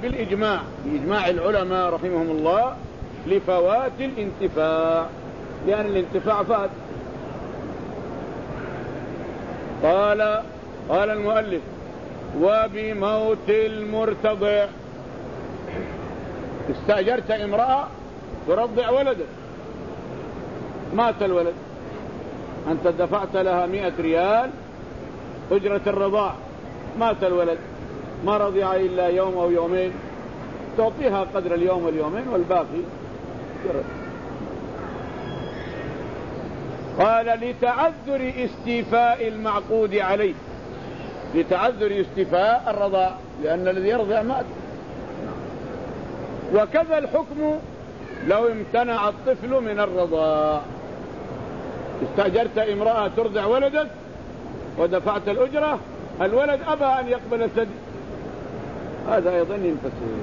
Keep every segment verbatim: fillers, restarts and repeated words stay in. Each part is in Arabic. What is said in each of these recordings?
بالإجماع بإجماع العلماء رحمهم الله لفوات الانتفاع، لأن الانتفاع فات. قال قال المؤلف: وبموت المرتضع. استأجرت امرأة ترضع ولدا، مات الولد، أنت دفعت لها مئة ريال أجرة الرضاع، مات الولد ما رضع إلا يوم أو يومين، تعطيها قدر اليوم واليومين والباقي جرد. قال: لتعذر استيفاء المعقود عليه، لتعذر استيفاء الرضاع، لأن الذي يرضع مات. وكذا الحكم لو امتنع الطفل من الرضاع. استأجرت امرأة ترضع ولدك ودفعت الأجرة، الولد أبى أن يقبل الثدي، هذا أيضا ينفسخ،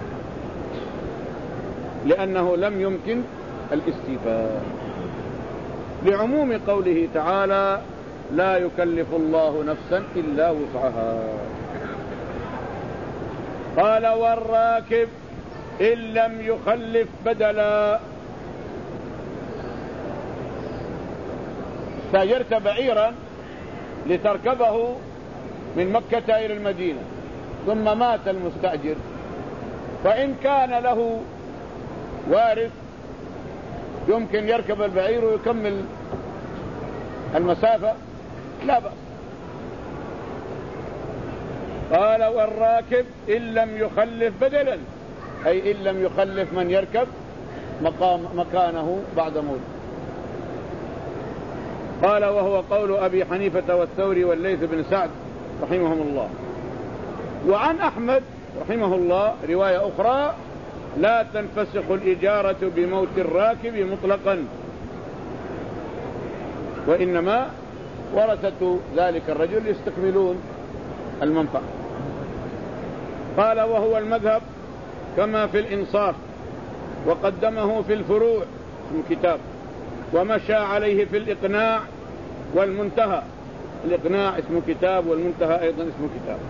لأنه لم يمكن الاستيفاء، لعموم قوله تعالى: لا يكلف الله نفسا إلا وسعها. قال: والراكب إن لم يخلف بدلا. استأجرت بعيرا لتركبه من مكة إلى المدينة، ثم مات المستأجر، فإن كان له وارث يمكن يركب البعير ويكمل المسافة لا بأس. قال: والراكب إن لم يخلف بدلا، أي إن لم يخلف من يركب مقام مكانه بعد موت. قال: وهو قول أبي حنيفة والثوري والليث بن سعد رحمهم الله. وعن أحمد رحمه الله رواية أخرى: لا تنفسخ الإجارة بموت الراكب مطلقا، وإنما ورثة ذلك الرجل يستكملون المنفعة. قال: وهو المذهب كما في الإنصاف، وقدمه في الفروع من كتاب، ومشى عليه في الإقناع والمنتهى. الإقناع اسمه كتاب، والمنتهى أيضا اسمه كتاب.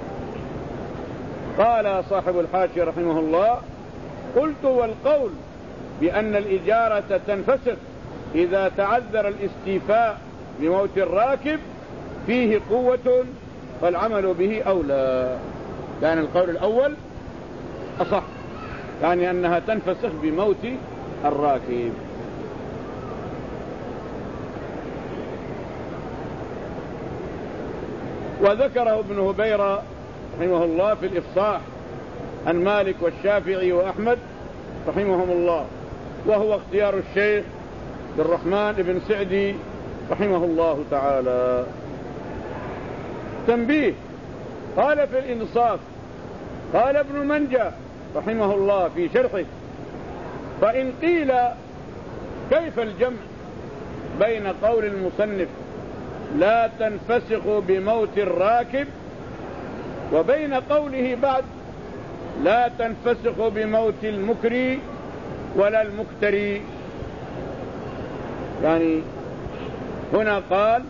قال صاحب الحاشية رحمه الله: قلت: والقول بأن الإجارة تنفسخ إذا تعذر الاستيفاء بموت الراكب فيه قوة، فالعمل به أولى. يعني القول الأول أصح، يعني أنها تنفسخ بموت الراكب. وذكره ابن هبيرة رحمه الله في الإفصاح عن مالك والشافعي وأحمد رحمهم الله، وهو اختيار الشيخ عبد الرحمن بن سعدي رحمه الله تعالى. تنبيه: قال في الإنصاف، قال ابن منجة رحمه الله في شرحه: فإن قيل كيف الجمع بين قول المصنف لا تنفسخ بموت الراكب وبين قوله بعد لا تنفسخ بموت المكري ولا المكتري؟ يعني هنا قال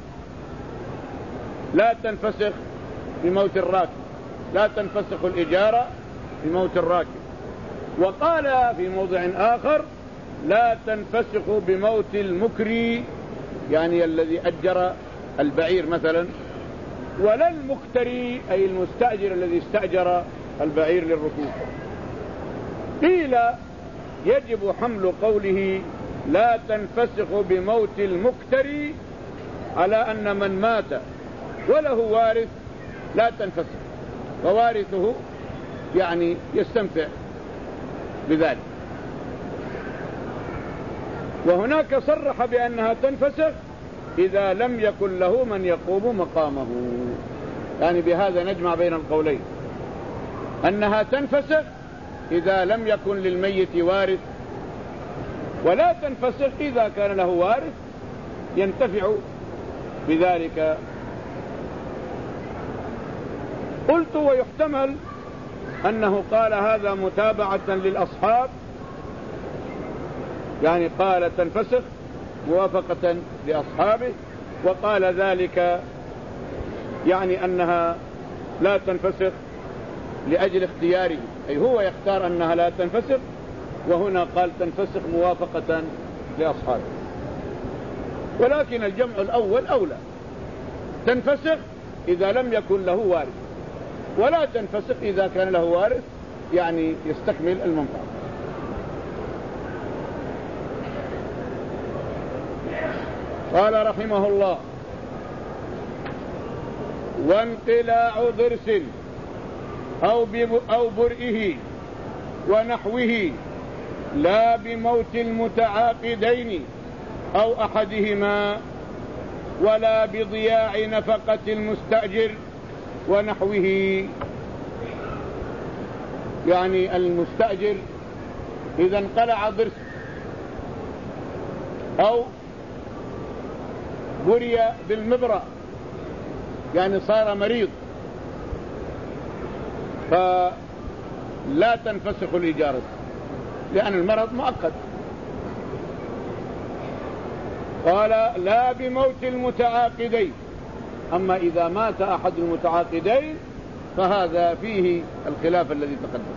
لا تنفسخ بموت الراكب، لا تنفسخ الإجارة بموت الراكب، وقال في موضع آخر لا تنفسخ بموت المكري، يعني الذي أجر البعير مثلا، ولا المكتري أي المستأجر الذي استأجر البعير للركوب. قيل يجب حمل قوله لا تنفسخ بموت المكتري على أن من مات وله وارث لا تنفسخ، ووارثه يعني يستنفع بذلك. وهناك صرح بأنها تنفسخ إذا لم يكن له من يقوم مقامه، يعني بهذا نجمع بين القولين، أنها تنفسخ إذا لم يكن للميت وارث، ولا تنفسخ إذا كان له وارث ينتفع بذلك. قلت: ويحتمل أنه قال هذا متابعة للأصحاب، يعني قال تنفسخ موافقة لأصحابه، وقال ذلك يعني أنها لا تنفسخ لأجل اختياره، أي هو يختار أنها لا تنفسخ، وهنا قال تنفسخ موافقة لأصحابه. ولكن الجمع الأول أولى، تنفسخ إذا لم يكن له وارث، ولا تنفسخ إذا كان له وارث، يعني يستكمل المنفعة. قال رحمه الله: وانقلاع ضرس أو, أو برئه ونحوه لا بموت المتعاقدين أو أحدهما، ولا بضياع نفقة المستأجر ونحوه. يعني المستأجر إذا انقلع ضرس أو بري بالمبرأ، يعني صار مريض، فلا تنفسخ الإجارة لأن المرض مؤقت. قال: لا بموت المتعاقدين. أما إذا مات أحد المتعاقدين فهذا فيه الخلاف الذي تقدم.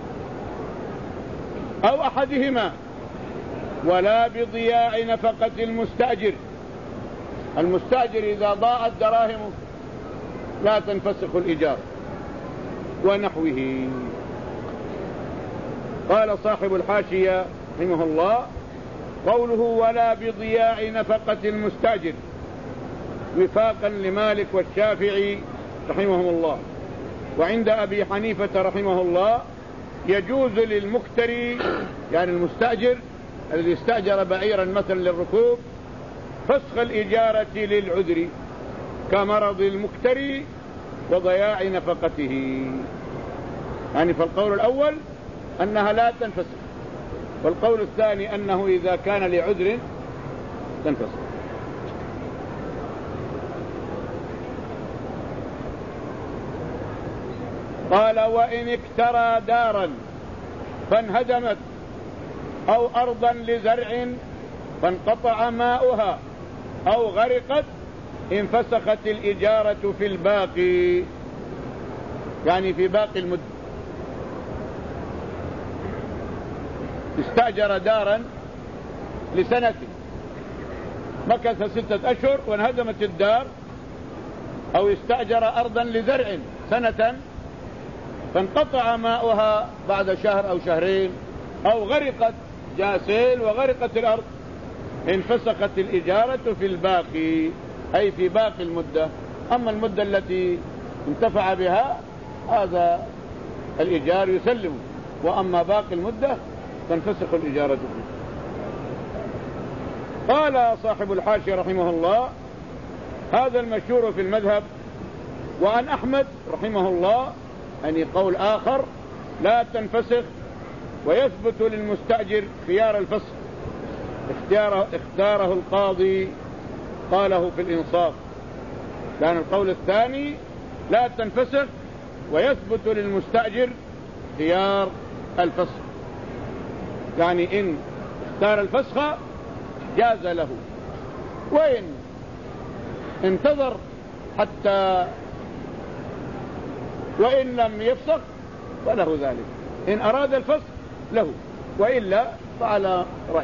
أو أحدهما، ولا بضياع نفقة المستأجر. المستأجر إذا ضاعت دراهمه لا تنفسخ الإجارة ونحوه. قال صاحب الحاشية رحمه الله: قوله ولا بضياع نفقة المستأجر وفاقا لمالك والشافعي رحمهم الله، وعند أبي حنيفة رحمه الله يجوز للمكتري، يعني المستأجر الذي استأجر بعيرا مثلا للركوب، فسخ الإجارة للعذر كمرض المكتري وضياع نفقته. يعني فالقول الأول أنها لا تنفسخ، والقول الثاني أنه إذا كان لعذر تنفسخ. قال: وإن اكترى دارا فانهدمت أو أرضا لزرع فانقطع ماؤها أو غرقت انفسخت الإجارة في الباقي، يعني في باقي المدة. استأجر دارا لسنة، مكث ستة أشهر وانهدمت الدار، أو استأجر أرضا لزرع سنة فانقطع ماؤها بعد شهر أو شهرين، أو غرقت، جاء سيل وغرقت الأرض، انفسخت الإجارة في الباقي، أي في باقي المدة. أما المدة التي انتفع بها هذا الإيجار يسلم، وأما باقي المدة تنفسخ الإجارة فيه. قال صاحب الحاشية رحمه الله: هذا المشهور في المذهب. وعن أحمد رحمه الله يعني قول آخر: لا تنفسخ، ويثبت للمستأجر خيار الفسخ، اختياره, اختاره القاضي، قاله في الإنصاف. لأن القول الثاني لا تنفسخ ويثبت للمستأجر خيار الفسخ، يعني إن اختار الفسخ جاز له، وإن انتظر حتى وإن لم يفسخ فله ذلك، إن أراد الفسخ له، وإلا فعلى رأيه.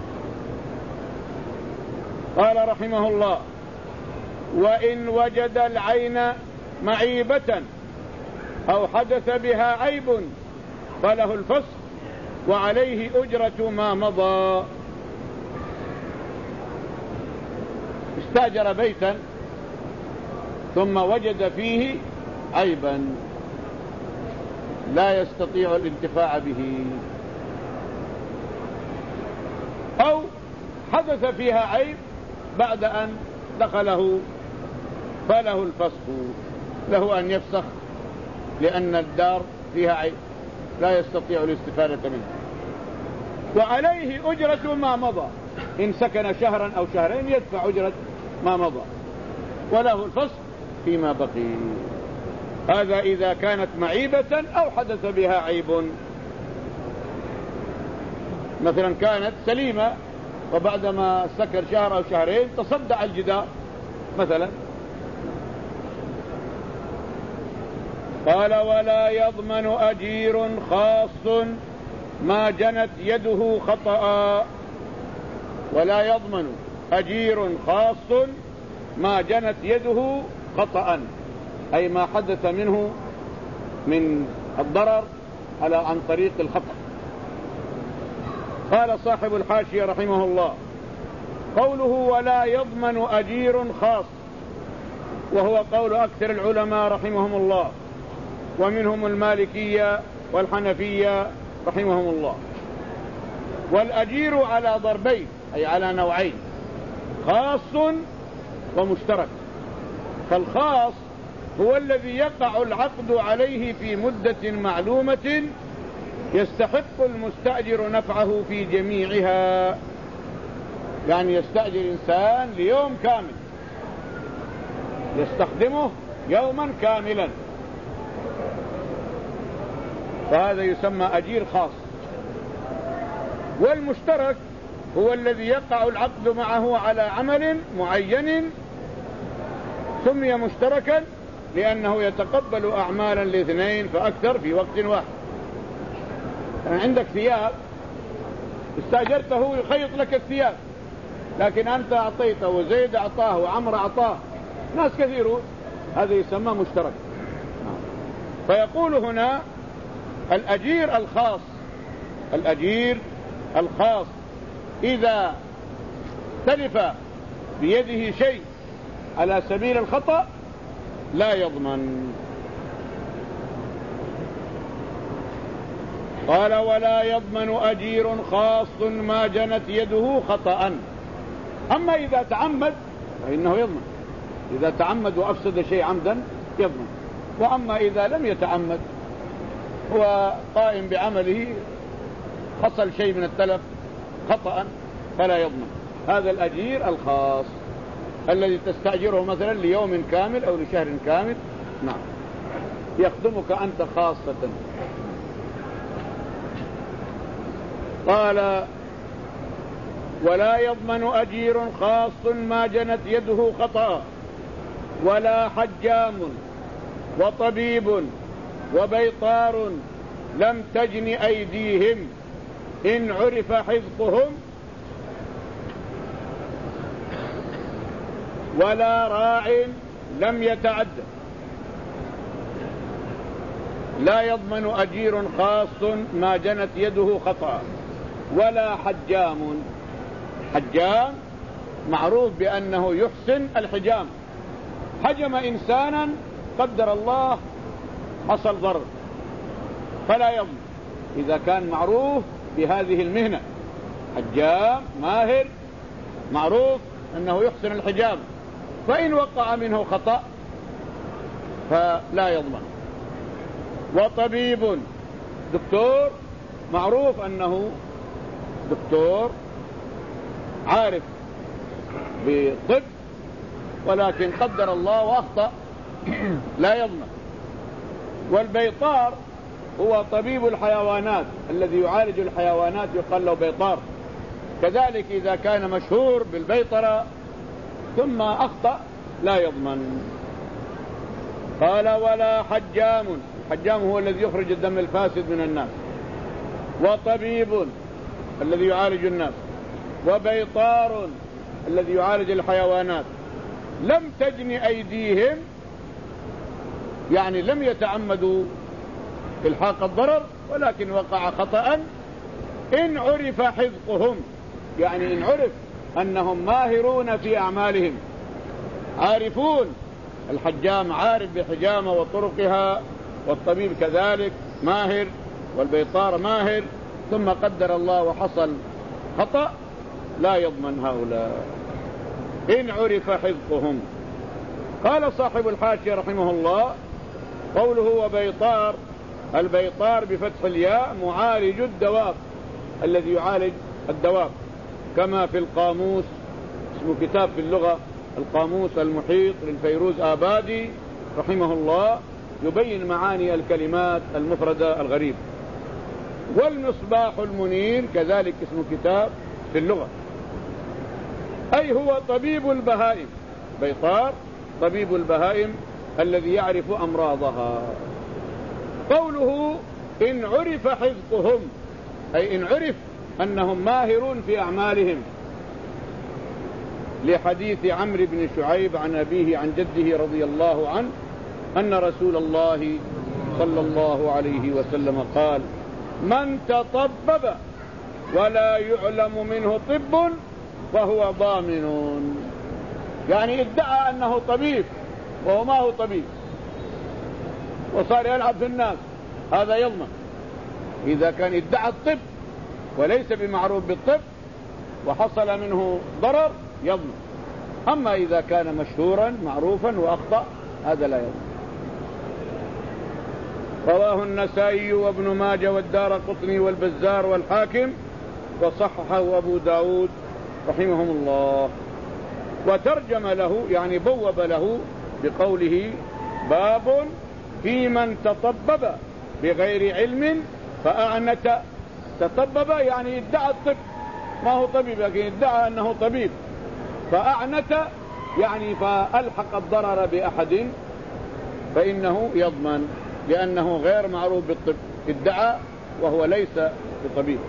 قال رحمه الله: وإن وجد العين معيبة أو حدث بها عيب فله الفسخ وعليه أجرة ما مضى. استأجر بيتا ثم وجد فيه عيبا لا يستطيع الانتفاع به، أو حدث فيها عيب بعد أن دخله، فله الفسخ، له أن يفسخ، لأن الدار فيها عيب لا يستطيع الاستفادة منه، وعليه أجرة ما مضى. إن سكن شهرا أو شهرين يدفع أجرة ما مضى، وله الفسخ فيما بقي. هذا إذا كانت معيبة أو حدث بها عيب. مثلا كانت سليمة وبعدما سكر شهر أو شهرين تصدع الجدار مثلا، قال ولا يضمن أجير خاص ما جنت يده خطأ. ولا يضمن أجير خاص ما جنت يده خطأ، أي ما حدث منه من الضرر على عن طريق الخطأ. قال صاحب الحاشية رحمه الله: قوله ولا يضمن أجير خاص، وهو قول أكثر العلماء رحمهم الله، ومنهم المالكية والحنفية رحمهم الله. والأجير على ضربين، أي على نوعين: خاص ومشترك. فالخاص هو الذي يقع العقد عليه في مدة معلومة يستحق المستأجر نفعه في جميعها. يعني يستأجر إنسان ليوم كامل يستخدمه يوما كاملا، فهذا يسمى أجير خاص. والمشترك هو الذي يقع العقد معه على عمل معين، سمي مشتركا لأنه يتقبل أعمالا لاثنين فأكثر في وقت واحد. يعني عندك ثياب استأجرته يخيط لك الثياب، لكن أنت أعطيته وزيد أعطاه وعمر أعطاه، ناس كثيرون، هذا يسمى مشترك. فيقول هنا الأجير الخاص، الأجير الخاص إذا تلف بيده شيء على سبيل الخطأ لا يضمن. قال ولا يضمن أجير خاص ما جنت يده خطأ. أما إذا تعمد فإنه يضمن، إذا تعمد وأفسد شيء عمدا يضمن. وأما إذا لم يتعمد هو قائم بعمله حصل شيء من التلف خطأ فلا يضمن. هذا الأجير الخاص الذي تستأجره مثلا ليوم كامل أو لشهر كامل، نعم، يخدمك أنت خاصة. قال ولا يضمن أجير خاص ما جنت يده خطأ، ولا حجام وطبيب وبيطار لم تجن أيديهم إن عرف حذقهم، ولا راع لم يتعد. لا يضمن أجير خاص ما جنت يده خطأ، ولا حجام. حجام معروف بأنه يحسن الحجام، حجم إنسانا قدر الله حصل ضرر فلا يضمن إذا كان معروف بهذه المهنة. حجام ماهر معروف أنه يحسن الحجام، فإن وقع منه خطأ فلا يضمن. وطبيب دكتور معروف أنه دكتور عارف بطب، ولكن قدر الله وأخطأ لا يضمن. والبيطار هو طبيب الحيوانات الذي يعالج الحيوانات، يقال له بيطار. كذلك إذا كان مشهور بالبيطرة ثم أخطأ لا يضمن. قال ولا حجام. الحجام هو الذي يخرج الدم الفاسد من الناس، وطبيب الذي يعالج الناس، وبيطار الذي يعالج الحيوانات لم تجن أيديهم، يعني لم يتعمدوا إلحاق الضرر ولكن وقع خطأ، إن عرف حذقهم، يعني إن عرف أنهم ماهرون في أعمالهم، عارفون. الحجام عارف بحجامة وطرقها، والطبيب كذلك ماهر، والبيطار ماهر، ثم قدر الله وحصل خطأ لا يضمن هؤلاء إن عرف حذقهم. قال صاحب الحاشية رحمه الله: قوله وبيطار، البيطار بفتح الياء معالج الدواب، الذي يعالج الدواب، كما في القاموس، اسمه كتاب في اللغة القاموس المحيط للفيروز آبادي رحمه الله، يبين معاني الكلمات المفردة الغريبة. والمصباح المنير كذلك اسمه كتاب في اللغة، أي هو طبيب البهائم. بيطار طبيب البهائم الذي يعرف أمراضها. قوله إن عرف حذقهم، أي إن عرف أنهم ماهرون في أعمالهم، لحديث عمرو بن شعيب عن أبيه عن جده رضي الله عنه أن رسول الله صلى الله عليه وسلم قال: من تطبب ولا يعلم منه طب فهو ضامن. يعني ادعى أنه طبيب وهو ما هو طبيب وصار يلعب في الناس، هذا يضمن. إذا كان ادعى الطب وليس بمعروف بالطب وحصل منه ضرر يضمن. أما إذا كان مشهورا معروفا وأخطأ هذا لا يضمن. رواه النسائي وابن ماجه والدارقطني والبزار والحاكم وصححه أبو داود رحمهم الله. وترجم له يعني بوب له بقوله: باب في من تطبب بغير علم فأعنت. تطبب يعني ادعى الطب، ما هو طبيب لكن ادعى أنه طبيب. فأعنت يعني فألحق الضرر بأحد فإنه يضمن، لأنه غير معروف بالطب، ادعى وهو ليس بطبيب.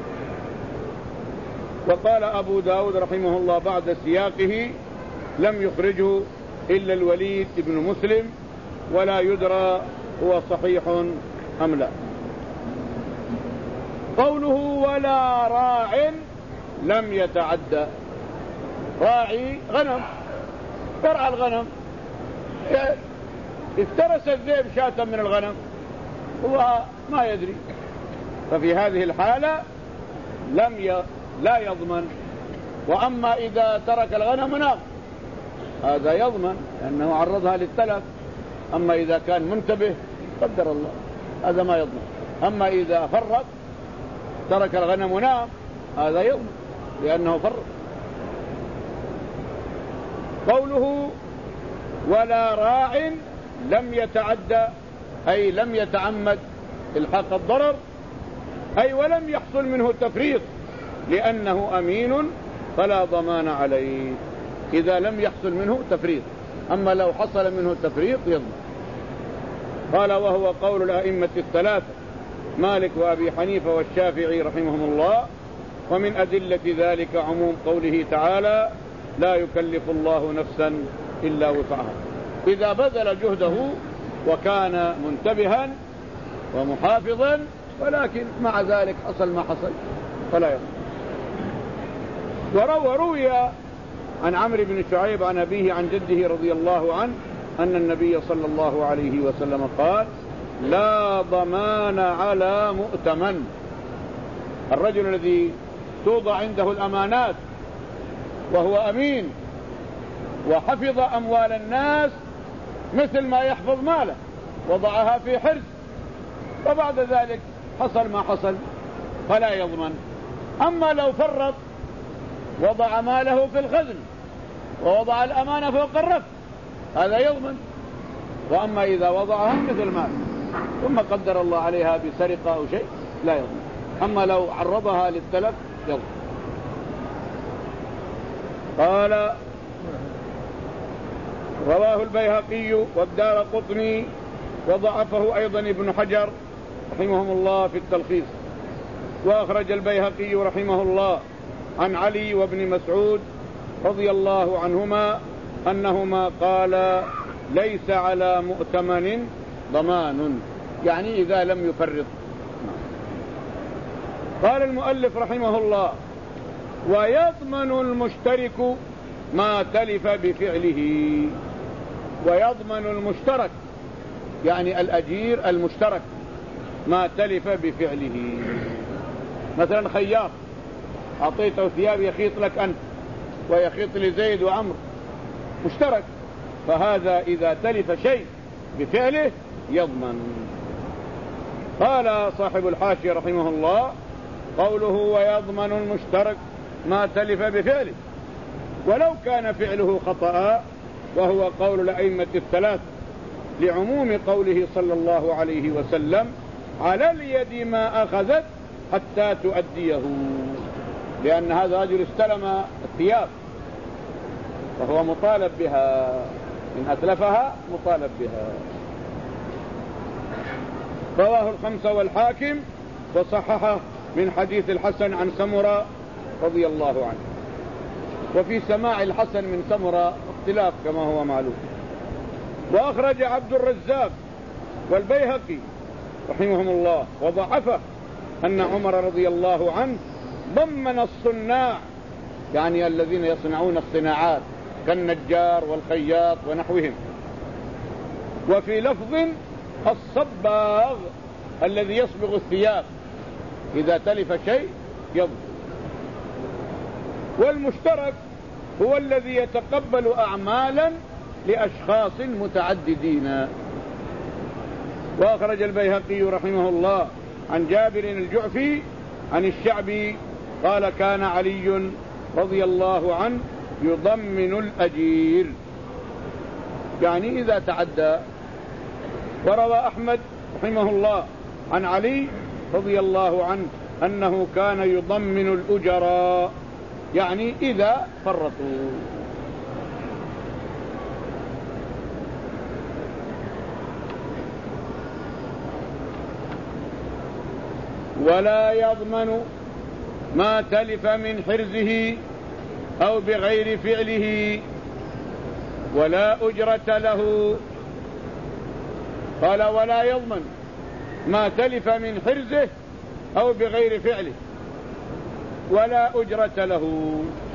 وقال أبو داود رحمه الله بعد سياقه: لم يخرجه إلا الوليد بن مسلم ولا يدرى هو صحيح أم لا. قوله ولا راع لم يتعدى. راعي غنم ترعى الغنم، افترس الذئب شاة من الغنم هو ما يدري، ففي هذه الحالة لم ي... لا يضمن. وأما إذا ترك الغنم نام هذا يضمن لأنه عرضها للتلف. أما إذا كان منتبه قدر الله هذا ما يضمن. أما إذا فرط ترك الغنم ونام هذا يضمن لأنه فرط. قوله ولا راع لم يتعدى أي لم يتعمد الحاق الضرر، أي ولم يحصل منه تفريط لأنه أمين فلا ضمان عليه إذا لم يحصل منه تفريط. أما لو حصل منه تفريط يضمن. قال وهو قول الأئمة الثلاثة مالك وأبي حنيفة والشافعي رحمهم الله. ومن أدلة ذلك عموم قوله تعالى: لا يكلف الله نفسا إلا وسعها. إذا بذل جهده وكان منتبها ومحافظا ولكن مع ذلك حصل ما حصل فلا يضمن. وروي عن عمرو بن شعيب عن أبيه عن جده رضي الله عنه أن النبي صلى الله عليه وسلم قال: لا ضمان على مؤتمن. الرجل الذي توضع عنده الأمانات وهو أمين وحفظ أموال الناس مثل ما يحفظ ماله، وضعها في حرز، وبعد ذلك حصل ما حصل فلا يضمن. أما لو فرط وضع ماله في الخزن ووضع الأمانة فوق الرف هذا يضمن. وأما إذا وضعها مثل مال ثم قدر الله عليها بسرقة أو شيء لا يضمن. أما لو عرضها للتلف يضمن. قال رواه البيهقي والدارقطني وضعفه أيضا ابن حجر رحمهم الله في التلخيص. وأخرج البيهقي رحمه الله عن علي وابن مسعود رضي الله عنهما أنهما قال: ليس على مؤتمن ضمان، يعني إذا لم يفرط. قال المؤلف رحمه الله: ويضمن المشترك ما تلف بفعله. ويضمن المشترك يعني الأجير المشترك ما تلف بفعله. مثلا خياط أعطيته ثياب يخيط لك أنت ويخيط لزيد وعمر مشترك، فهذا إذا تلف شيء بفعله يضمن. قال صاحب الحاشية رحمه الله: قوله ويضمن المشترك ما تلف بفعله، ولو كان فعله خطأ، وهو قول الأئمة الثلاث لعموم قوله صلى الله عليه وسلم: على اليد ما أخذت حتى تؤديه، لأن هذا رجل استلم الثياب وهو مطالب بها، إن أتلفها مطالب بها. رواه الخمسة والحاكم وصححه من حديث الحسن عن سمرة رضي الله عنه. وفي سماع الحسن من سمرة اختلاف كما هو معلوم. وأخرج عبد الرزاق والبيهقي رحمهم الله وضعفه أن عمر رضي الله عنه ضمن الصناع، يعني الذين يصنعون الصناعات كالنجار والخياط ونحوهم. وفي لفظ الصباغ الذي يصبغ الثياب إذا تلف شيء يضمن. والمشترك هو الذي يتقبل أعمالا لأشخاص متعددين. وأخرج البيهقي رحمه الله عن جابر الجعفي عن الشعبي قال كان علي رضي الله عنه يضمن الأجير، يعني إذا تعدى. وروى أحمد رحمه الله عن علي رضي الله عنه أنه كان يضمن الأجراء، يعني إذا فرطوا. ولا يضمن ما تلف من حرزه أو بغير فعله ولا أجرة له. قال ولا يضمن ما تلف من حرزه أو بغير فعله ولا أجرة له،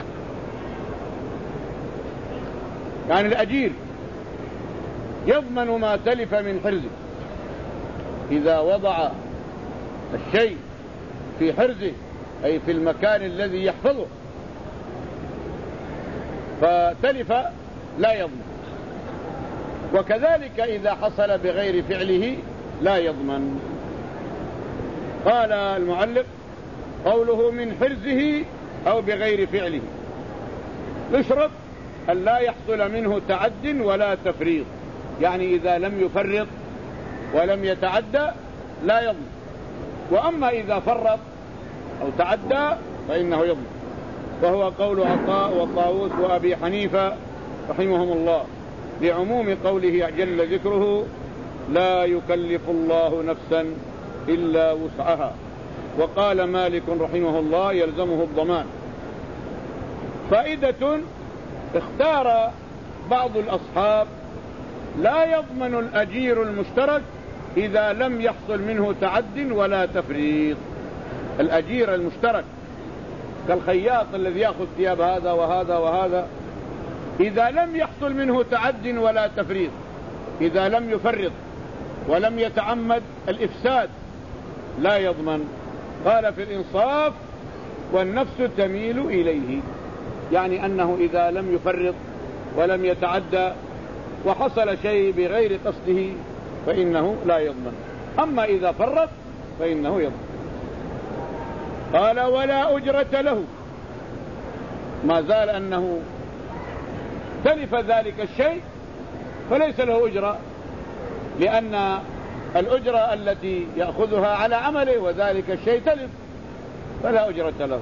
يعني الأجير يضمن ما تلف من حرزه إذا وضع الشيء في حرزه أي في المكان الذي يحفظه فتلف لا يضمن. وكذلك إذا حصل بغير فعله لا يضمن. قال المعلق قوله من حرزه أو بغير فعله يشرط أن لا يحصل منه تعد ولا تفريط، يعني إذا لم يفرط ولم يتعدى لا يضمن. وأما إذا فرط أو تعدى فإنه يضمن، وهو قول عطاء وطاووس وأبي حنيفة رحمهم الله لعموم قوله جل ذكره لا يكلف الله نفسا إلا وسعها. وقال مالك رحمه الله يلزمه الضمان. فائدة اختار بعض الأصحاب لا يضمن الأجير المشترك إذا لم يحصل منه تعد ولا تفريط. الأجير المشترك كالخياط الذي يأخذ ثياب هذا وهذا وهذا إذا لم يحصل منه تعد ولا تفريط، إذا لم يفرط ولم يتعمد الإفساد لا يضمن. قال في الإنصاف والنفس تميل إليه، يعني أنه إذا لم يفرط ولم يتعدى وحصل شيء بغير قصده فإنه لا يضمن. أما إذا فرط فإنه يضمن. قال ولا أجرة له، ما زال أنه تلف ذلك الشيء فليس له أجرة، لأن الأجرة التي يأخذها على عمله وذلك الشيء تلف فلا أجرة له.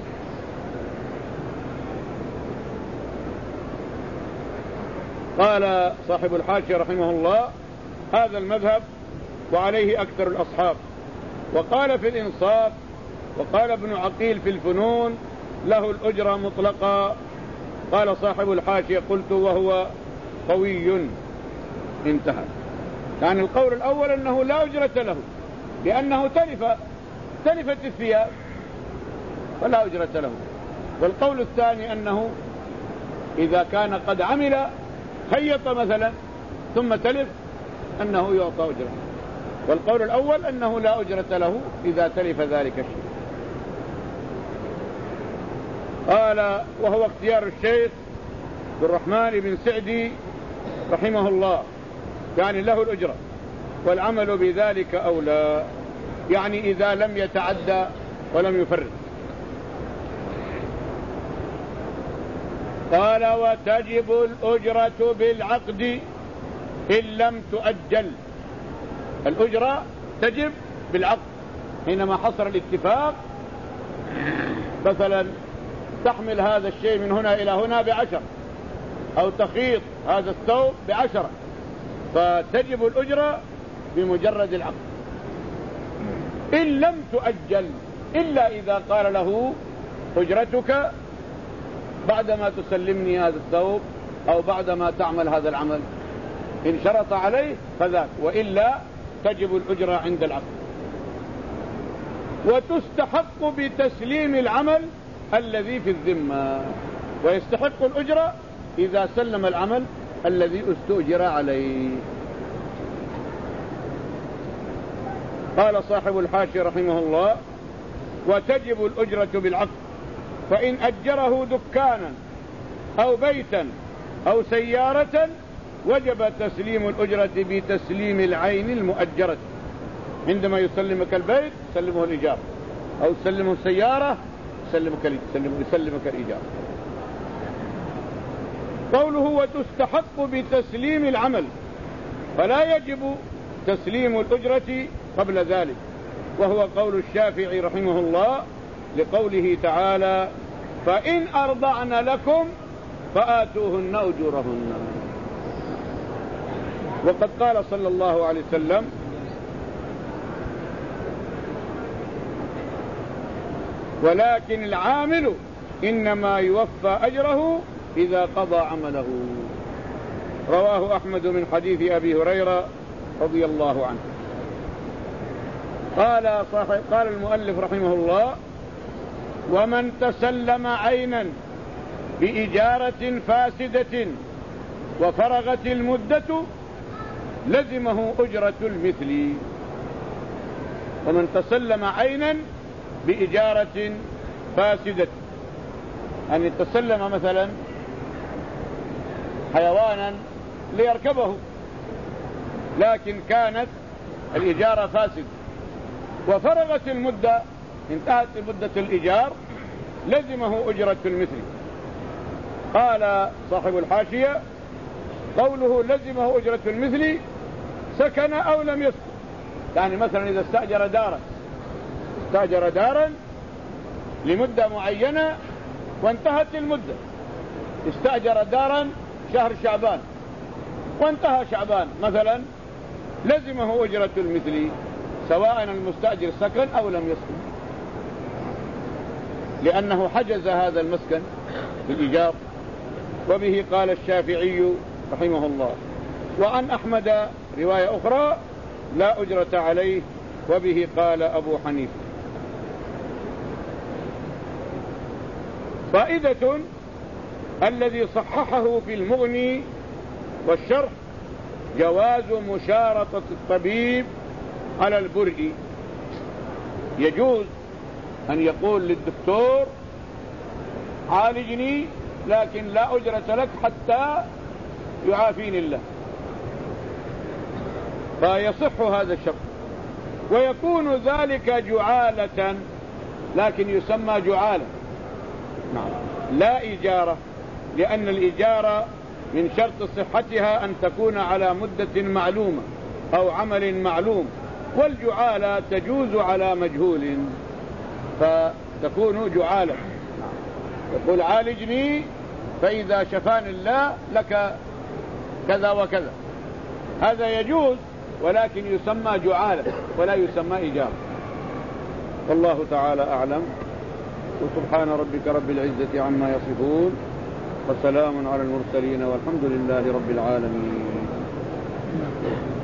قال صاحب الحاشية رحمه الله هذا المذهب وعليه أكثر الأصحاب. وقال في الإنصاف وقال ابن عقيل في الفنون له الأجرة مطلقة. قال صاحب الحاشية قلت وهو قوي. انتهى. يعني القول الأول أنه لا أجرة له لأنه تلف تلفت الثياب فلا أجرة له. والقول الثاني أنه إذا كان قد عمل خيط مثلا ثم تلف أنه يعطى أجرة. والقول الأول أنه لا أجرة له إذا تلف ذلك الشيء. قال وهو اختيار الشيخ عبد الرحمن بن سعدي رحمه الله، يعني له الأجرة والعمل بذلك أولى، يعني إذا لم يتعدى ولم يفرط. قال وتجب الأجرة بالعقد إن لم تؤجل. الأجرة تجب بالعقد حينما حصل الاتفاق، مثلا تحمل هذا الشيء من هنا إلى هنا بعشر أو تخيط هذا الثوب بعشرة، فتجب الأجرة بمجرد العقد. إن لم تؤجل، إلا إذا قال له أجرتك بعدما تسلمني هذا الثوب أو بعدما تعمل هذا العمل، إن شرط عليه فذاك، وإلا تجب الأجرة عند العقد. وتستحق بتسليم العمل الذي في الذمة، ويستحق الأجرة إذا سلم العمل الذي استؤجر عليه. قال صاحب الحاشية رحمه الله: وتجب الأجرة بالعقد، فإن أجره دكانا أو بيتا أو سيارة وجب تسليم الأجرة بتسليم العين المؤجرة. عندما يسلمك البيت سلمه الإيجار، أو سلمه السيارة يسلمك يسلمك الإيجار. قوله وتستحق بتسليم العمل، فلا يجب تسليم الأجرة قبل ذلك، وهو قول الشافعي رحمه الله لقوله تعالى: فإن أرضعن لكم فآتوهن أجورهن. وقد قال صلى الله عليه وسلم: ولكن العامل إنما يوفى أجره إذا قضى عمله. رواه أحمد من حديث أبي هريرة رضي الله عنه. قال صاحب قال المؤلف رحمه الله: ومن تسلم عينا بإجارة فاسدة وفرغت المدة لزمه أجرة المثل. ومن تسلم عينا بإجارة فاسدة، أن يتسلم مثلا حيوانا ليركبه، لكن كانت الإجارة فاسدة وفرغت المدة، انتهت مدة الإيجار، لزمه أجرة المثل. قال صاحب الحاشية: قوله لزمه أجرة المثل سكن أو لم يسكن. يعني مثلا إذا استأجر دارا استأجر دارا لمدة معينة وانتهت المدة، استأجر دارا شهر شعبان وانتهى شعبان مثلا، لزمه أجرة المثل سواء المستأجر سكن أو لم يسكن، لأنه حجز هذا المسكن بالإيجار. وبه قال الشافعي رحمه الله. وعن أحمد رواية أخرى: لا أجرة عليه. وبه قال أبو حنيفة. فائدة: الذي صححه في المغني والشرح جواز مشارطة الطبيب على البرء. يجوز أن يقول للدكتور: عالجني لكن لا أجرة لك حتى يعافيني الله، فيصح هذا الشرط. ويكون ذلك جعالة، لكن يسمى جعالة لا إجارة، لأن الإجارة من شرط صحتها أن تكون على مدة معلومة أو عمل معلوم، والجعالة تجوز على مجهول فتكون جعالة. يقول: عالجني فإذا شفاني الله لك كذا وكذا، هذا يجوز، ولكن يسمى جعالة ولا يسمى إجارة. والله تعالى أعلم. وسبحان ربك رب العزة عما يصفون، وسلام على المرسلين، والحمد لله رب العالمين.